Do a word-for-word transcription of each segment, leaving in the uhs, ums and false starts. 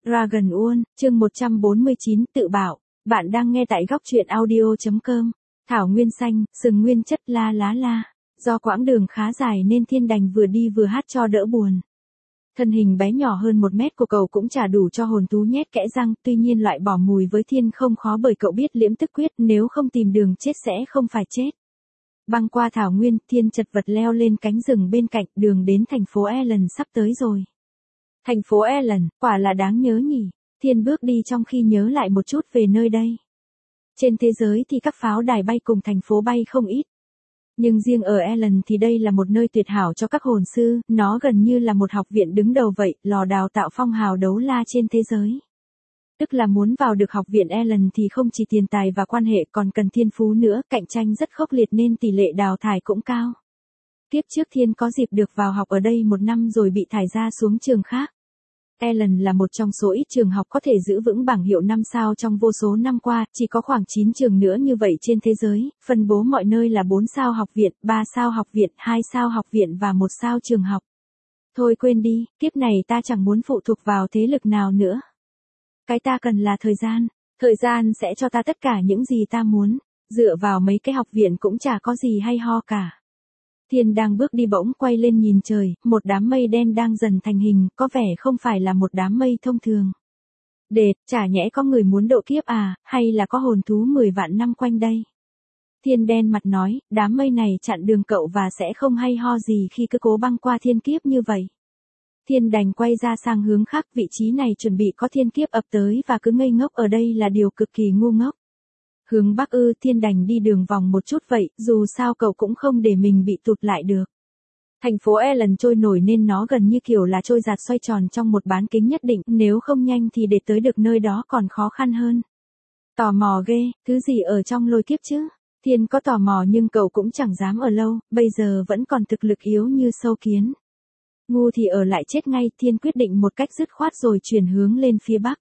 Dragon Uôn, chương một trăm bốn mươi chín, tự bảo. Bạn đang nghe tại góc truyện audio chấm com. Thảo nguyên xanh, sừng nguyên chất la lá la. Do quãng đường khá dài nên Thiên đành vừa đi vừa hát cho đỡ buồn. Thân hình bé nhỏ hơn một mét của cậu cũng chả đủ cho hồn thú nhét kẽ răng, tuy nhiên loại bỏ mùi với Thiên không khó bởi cậu biết liễm tức quyết, nếu không tìm đường chết sẽ không phải chết. Băng qua thảo nguyên, Thiên chật vật leo lên cánh rừng bên cạnh, đường đến thành phố Ellen sắp tới rồi. Thành phố Ellen, quả là đáng nhớ nhỉ. Thiên bước đi trong khi nhớ lại một chút về nơi đây. Trên thế giới thì các pháo đài bay cùng thành phố bay không ít. Nhưng riêng ở Ellen thì đây là một nơi tuyệt hảo cho các hồn sư, nó gần như là một học viện đứng đầu vậy, lò đào tạo phong hào đấu la trên thế giới. Tức là muốn vào được học viện Ellen thì không chỉ tiền tài và quan hệ còn cần thiên phú nữa, cạnh tranh rất khốc liệt nên tỷ lệ đào thải cũng cao. Kiếp trước Thiên có dịp được vào học ở đây một năm rồi bị thải ra xuống trường khác. Ellen là một trong số ít trường học có thể giữ vững bảng hiệu năm sao trong vô số năm qua, chỉ có khoảng chín trường nữa như vậy trên thế giới, phân bố mọi nơi là bốn sao học viện, ba sao học viện, hai sao học viện và một sao trường học. Thôi quên đi, kiếp này ta chẳng muốn phụ thuộc vào thế lực nào nữa. Cái ta cần là thời gian, thời gian sẽ cho ta tất cả những gì ta muốn, dựa vào mấy cái học viện cũng chả có gì hay ho cả. Thiên đang bước đi bỗng quay lên nhìn trời, một đám mây đen đang dần thành hình, có vẻ không phải là một đám mây thông thường. Đệt, chả nhẽ có người muốn độ kiếp à, hay là có hồn thú mười vạn năm quanh đây. Thiên đen mặt nói, đám mây này chặn đường cậu và sẽ không hay ho gì khi cứ cố băng qua thiên kiếp như vậy. Thiên đành quay ra sang hướng khác, vị trí này chuẩn bị có thiên kiếp ập tới và cứ ngây ngốc ở đây là điều cực kỳ ngu ngốc. Hướng Bắc ư, Thiên đành đi đường vòng một chút vậy, dù sao cậu cũng không để mình bị tụt lại được. Thành phố Ellen trôi nổi nên nó gần như kiểu là trôi giạt xoay tròn trong một bán kính nhất định, nếu không nhanh thì để tới được nơi đó còn khó khăn hơn. Tò mò ghê, thứ gì ở trong lôi kiếp chứ? Thiên có tò mò nhưng cậu cũng chẳng dám ở lâu, bây giờ vẫn còn thực lực yếu như sâu kiến. Ngu thì ở lại chết ngay, Thiên quyết định một cách dứt khoát rồi chuyển hướng lên phía Bắc.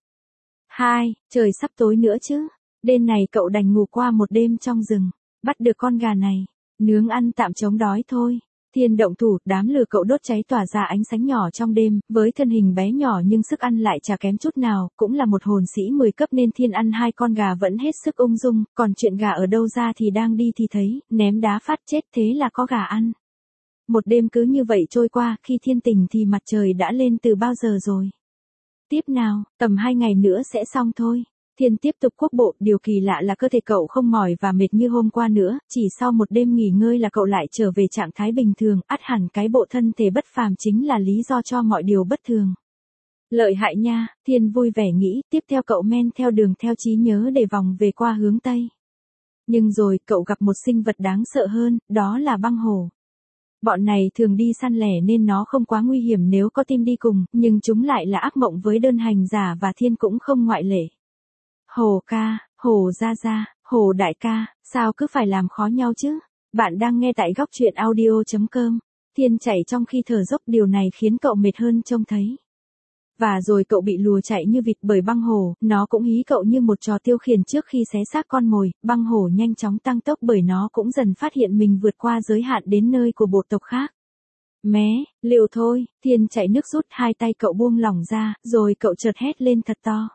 Hai, trời sắp tối nữa chứ. Đêm này cậu đành ngủ qua một đêm trong rừng, bắt được con gà này, nướng ăn tạm chống đói thôi. Thiên động thủ, đám lửa cậu đốt cháy tỏa ra ánh sáng nhỏ trong đêm, với thân hình bé nhỏ nhưng sức ăn lại chả kém chút nào, cũng là một hồn sĩ mười cấp nên Thiên ăn hai con gà vẫn hết sức ung dung, còn chuyện gà ở đâu ra thì đang đi thì thấy, ném đá phát chết thế là có gà ăn. Một đêm cứ như vậy trôi qua, khi Thiên tỉnh thì mặt trời đã lên từ bao giờ rồi. Tiếp nào, tầm hai ngày nữa sẽ xong thôi. Thiên tiếp tục quốc bộ, điều kỳ lạ là cơ thể cậu không mỏi và mệt như hôm qua nữa, chỉ sau một đêm nghỉ ngơi là cậu lại trở về trạng thái bình thường, ắt hẳn cái bộ thân thể bất phàm chính là lý do cho mọi điều bất thường. Lợi hại nha, Thiên vui vẻ nghĩ, tiếp theo cậu men theo đường theo trí nhớ để vòng về qua hướng Tây. Nhưng rồi cậu gặp một sinh vật đáng sợ hơn, đó là băng hổ. Bọn này thường đi săn lẻ nên nó không quá nguy hiểm nếu có team đi cùng, nhưng chúng lại là ác mộng với đơn hành giả và Thiên cũng không ngoại lệ. Hổ ca, hổ ra ra, hổ đại ca, sao cứ phải làm khó nhau chứ? Bạn đang nghe tại góc truyện audio chấm com. Thiên chạy trong khi thở dốc, điều này khiến cậu mệt hơn trông thấy. Và rồi cậu bị lùa chạy như vịt bởi băng hổ, nó cũng hí cậu như một trò tiêu khiển trước khi xé xác con mồi, băng hổ nhanh chóng tăng tốc bởi nó cũng dần phát hiện mình vượt qua giới hạn đến nơi của bộ tộc khác. Mé, liều thôi, Thiên chạy nước rút, hai tay cậu buông lỏng ra, rồi cậu chợt hét lên thật to.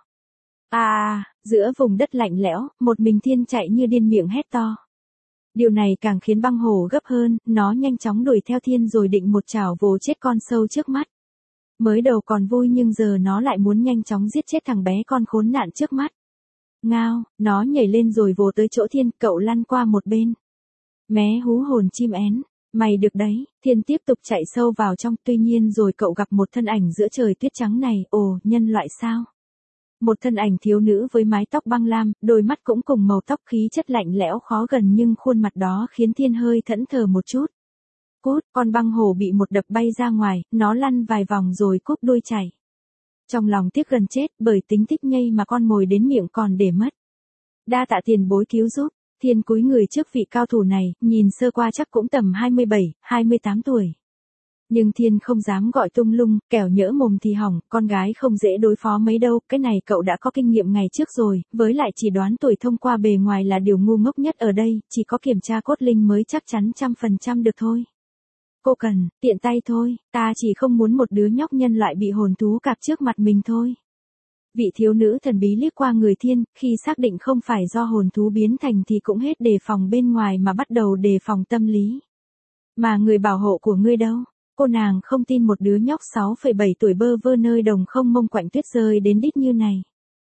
À, giữa vùng đất lạnh lẽo, một mình Thiên chạy như điên miệng hét to. Điều này càng khiến băng hổ gấp hơn, nó nhanh chóng đuổi theo Thiên rồi định một chảo vồ chết con sâu trước mắt. Mới đầu còn vui nhưng giờ nó lại muốn nhanh chóng giết chết thằng bé con khốn nạn trước mắt. Ngao, nó nhảy lên rồi vồ tới chỗ Thiên, cậu lăn qua một bên. Mé hú hồn chim én, mày được đấy, Thiên tiếp tục chạy sâu vào trong, tuy nhiên rồi cậu gặp một thân ảnh giữa trời tuyết trắng này, ồ, nhân loại sao? Một thân ảnh thiếu nữ với mái tóc băng lam, đôi mắt cũng cùng màu tóc, khí chất lạnh lẽo khó gần nhưng khuôn mặt đó khiến Thiên hơi thẫn thờ một chút. Cút, con băng hổ bị một đập bay ra ngoài, nó lăn vài vòng rồi cúp đuôi chạy. Trong lòng tiếc gần chết, bởi tính thích nhây mà con mồi đến miệng còn để mất. Đa tạ tiền bối cứu giúp. Thiên cúi người trước vị cao thủ này, nhìn sơ qua chắc cũng tầm hai mươi bảy, hai mươi tám tuổi. Nhưng Thiên không dám gọi tung lung, kẻo nhỡ mồm thì hỏng, con gái không dễ đối phó mấy đâu, cái này cậu đã có kinh nghiệm ngày trước rồi, với lại chỉ đoán tuổi thông qua bề ngoài là điều ngu ngốc nhất ở đây, chỉ có kiểm tra cốt linh mới chắc chắn trăm phần trăm được thôi. Cô cần, tiện tay thôi, ta chỉ không muốn một đứa nhóc nhân loại bị hồn thú cạp trước mặt mình thôi. Vị thiếu nữ thần bí liếc qua người Thiên, khi xác định không phải do hồn thú biến thành thì cũng hết đề phòng bên ngoài mà bắt đầu đề phòng tâm lý. Mà người bảo hộ của ngươi đâu? Cô nàng không tin một đứa nhóc sáu phẩy bảy tuổi bơ vơ nơi đồng không mông quạnh tuyết rơi đến đít như này.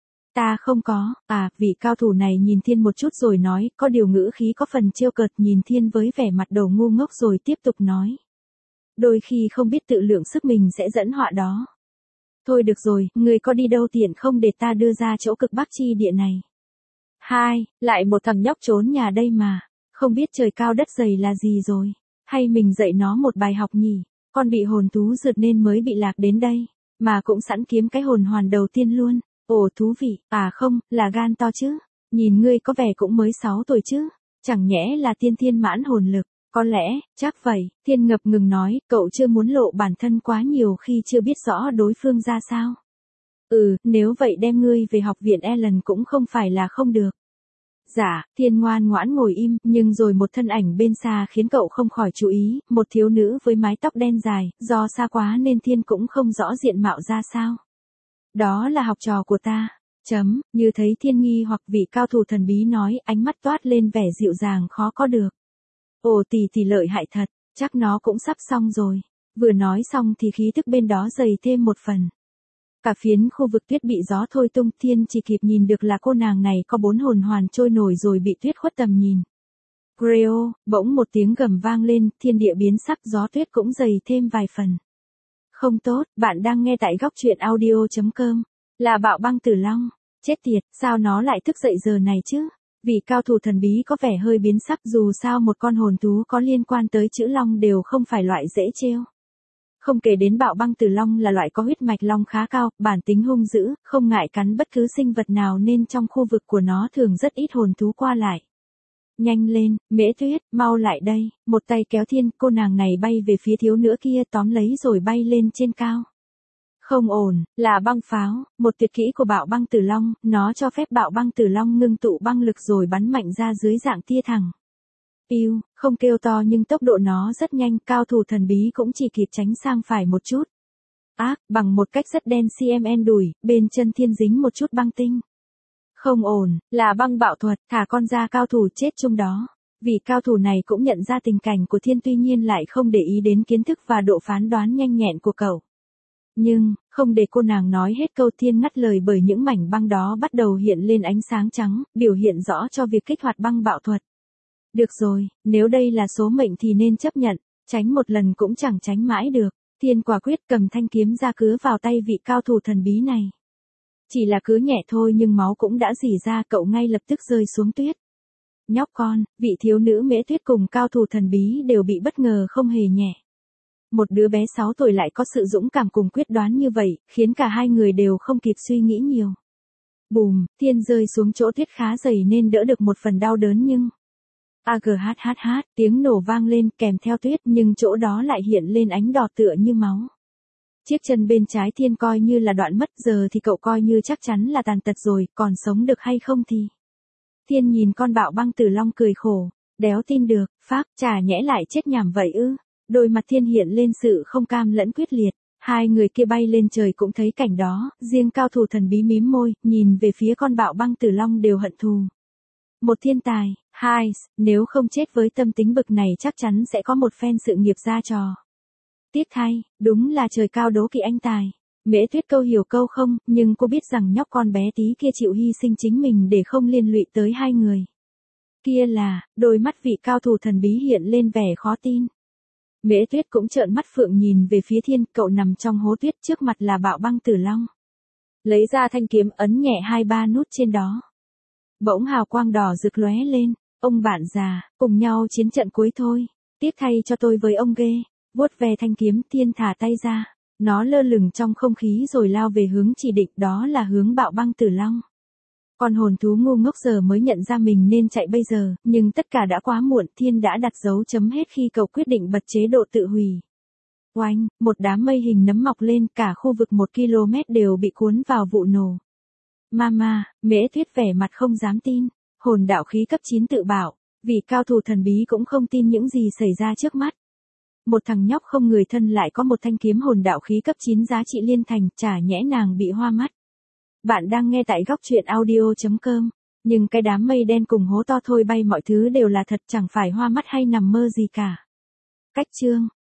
Ta không có, à, vị cao thủ này nhìn Thiên một chút rồi nói, có điều ngữ khí có phần trêu cợt, nhìn Thiên với vẻ mặt đầu ngu ngốc rồi tiếp tục nói. Đôi khi không biết tự lượng sức mình sẽ dẫn họa đó. Thôi được rồi, người có đi đâu tiện không để ta đưa ra chỗ cực bắc chi địa này. Hai, lại một thằng nhóc trốn nhà đây mà, không biết trời cao đất dày là gì rồi, hay mình dạy nó một bài học nhỉ, con bị hồn thú rượt nên mới bị lạc đến đây, mà cũng sẵn kiếm cái hồn hoàn đầu tiên luôn, ồ thú vị, à không, là gan to chứ, nhìn ngươi có vẻ cũng mới sáu tuổi chứ, chẳng nhẽ là tiên thiên mãn hồn lực. Có lẽ, chắc vậy, Thiên ngập ngừng nói, cậu chưa muốn lộ bản thân quá nhiều khi chưa biết rõ đối phương ra sao. Ừ, nếu vậy đem ngươi về học viện Ellen cũng không phải là không được. Dạ, Thiên ngoan ngoãn ngồi im, nhưng rồi một thân ảnh bên xa khiến cậu không khỏi chú ý, một thiếu nữ với mái tóc đen dài, do xa quá nên Thiên cũng không rõ diện mạo ra sao. Đó là học trò của ta. Chấm, như thấy Thiên nghi hoặc vị cao thủ thần bí nói, ánh mắt toát lên vẻ dịu dàng khó có được. Ồ tỷ tỷ lợi hại thật, chắc nó cũng sắp xong rồi. Vừa nói xong thì khí tức bên đó dày thêm một phần. Cả phiến khu vực tuyết bị gió thôi tung, Thiên chỉ kịp nhìn được là cô nàng này có bốn hồn hoàn trôi nổi rồi bị tuyết khuất tầm nhìn. Creo, bỗng một tiếng gầm vang lên, thiên địa biến sắc, gió tuyết cũng dày thêm vài phần. Không tốt, bạn đang nghe tại góc truyện audio chấm com. Là Bạo Băng Tử Long. Chết tiệt, sao nó lại thức dậy giờ này chứ? Vì cao thủ thần bí có vẻ hơi biến sắc, dù sao một con hồn thú có liên quan tới chữ long đều không phải loại dễ trêu. Không kể đến Bạo Băng Tử Long là loại có huyết mạch long khá cao, bản tính hung dữ, không ngại cắn bất cứ sinh vật nào nên trong khu vực của nó thường rất ít hồn thú qua lại. Nhanh lên, Mễ Tuyết, mau lại đây, một tay kéo Thiên, cô nàng này bay về phía thiếu nữ kia tóm lấy rồi bay lên trên cao. Không ổn, là băng pháo, một tuyệt kỹ của Bạo Băng Tử Long, nó cho phép Bạo Băng Tử Long ngưng tụ băng lực rồi bắn mạnh ra dưới dạng tia thẳng. Piu, không kêu to nhưng tốc độ nó rất nhanh, cao thủ thần bí cũng chỉ kịp tránh sang phải một chút. Ác, bằng một cách rất đen cm đùi, bên chân Thiên dính một chút băng tinh. Không ổn, là băng bạo thuật, thả con ra cao thủ chết chung đó. Vì cao thủ này cũng nhận ra tình cảnh của Thiên tuy nhiên lại không để ý đến kiến thức và độ phán đoán nhanh nhẹn của cậu. Nhưng, không để cô nàng nói hết câu, Thiên ngắt lời bởi những mảnh băng đó bắt đầu hiện lên ánh sáng trắng, biểu hiện rõ cho việc kích hoạt băng bạo thuật. Được rồi, nếu đây là số mệnh thì nên chấp nhận, tránh một lần cũng chẳng tránh mãi được. Thiên quả quyết cầm thanh kiếm ra cứa vào tay vị cao thủ thần bí này. Chỉ là cứa nhẹ thôi nhưng máu cũng đã rỉ ra, cậu ngay lập tức rơi xuống tuyết. Nhóc con, vị thiếu nữ Mễ Tuyết cùng cao thủ thần bí đều bị bất ngờ không hề nhẹ. Một đứa bé sáu tuổi lại có sự dũng cảm cùng quyết đoán như vậy, khiến cả hai người đều không kịp suy nghĩ nhiều. Bùm, Thiên rơi xuống chỗ tuyết khá dày nên đỡ được một phần đau đớn nhưng... Aghahahat, tiếng nổ vang lên kèm theo tuyết nhưng chỗ đó lại hiện lên ánh đỏ tựa như máu. Chiếc chân bên trái Thiên coi như là đoạn mất, giờ thì cậu coi như chắc chắn là tàn tật rồi, còn sống được hay không thì... Thiên nhìn con Bạo Băng Tử Long cười khổ, đéo tin được, phác, chả nhẽ lại chết nhảm vậy ư. Đôi mặt Thiên hiện lên sự không cam lẫn quyết liệt, hai người kia bay lên trời cũng thấy cảnh đó, riêng cao thủ thần bí mím môi, nhìn về phía con Bạo Băng Tử Long đều hận thù. Một thiên tài, hai, nếu không chết với tâm tính bực này chắc chắn sẽ có một phen sự nghiệp ra trò. Tiếc thay, đúng là trời cao đố kỵ anh tài. Mễ Tuyết câu hiểu câu không, nhưng cô biết rằng nhóc con bé tí kia chịu hy sinh chính mình để không liên lụy tới hai người. Kia là, đôi mắt vị cao thủ thần bí hiện lên vẻ khó tin. Mễ Tuyết cũng trợn mắt phượng nhìn về phía Thiên, cậu nằm trong hố tuyết, trước mặt là Bạo Băng Tử Long. Lấy ra thanh kiếm ấn nhẹ hai ba nút trên đó. Bỗng hào quang đỏ rực lóe lên, ông bạn già, cùng nhau chiến trận cuối thôi. Tiếc thay cho tôi với ông ghê. Vuốt về thanh kiếm, Thiên thả tay ra. Nó lơ lửng trong không khí rồi lao về hướng chỉ định, đó là hướng Bạo Băng Tử Long. Con hồn thú ngu ngốc giờ mới nhận ra mình nên chạy bây giờ, nhưng tất cả đã quá muộn, Thiên đã đặt dấu chấm hết khi cậu quyết định bật chế độ tự hủy. Oanh, một đám mây hình nấm mọc lên, cả khu vực một ki lô mét đều bị cuốn vào vụ nổ. Mama, Mễ Tuyết vẻ mặt không dám tin, hồn đạo khí cấp chín tự bảo, vì cao thủ thần bí cũng không tin những gì xảy ra trước mắt. Một thằng nhóc không người thân lại có một thanh kiếm hồn đạo khí cấp chín giá trị liên thành, chả nhẽ nàng bị hoa mắt. Bạn đang nghe tại góc truyện audio.com. Nhưng cái đám mây đen cùng hố to thôi bay mọi thứ đều là thật, chẳng phải hoa mắt hay nằm mơ gì cả. Cách chương